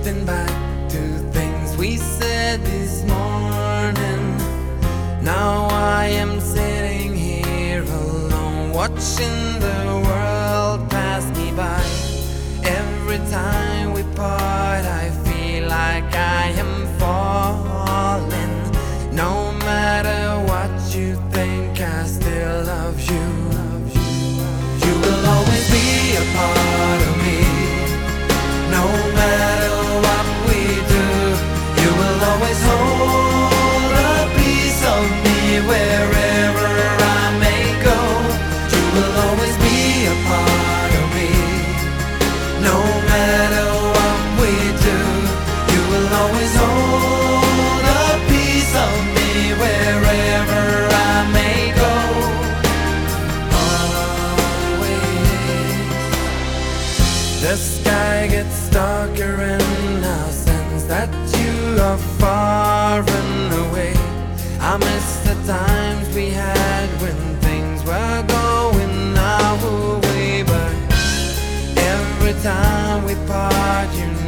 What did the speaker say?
drifting back to things we said this morning. Now I am sitting here alone, watching the world pass me by. Every time we part, I feel like I am falling. No matter what you think, I still love you. You will always be a part of me. No matter what we do, you will always hold a piece of me wherever I may go. You will always be a part of me. No matter what we do, you will always hold a piece of me wherever I may go. Always. The sky gets darker and I sense that you are far and away. I miss the times we had when things were going our way, but every time we part, you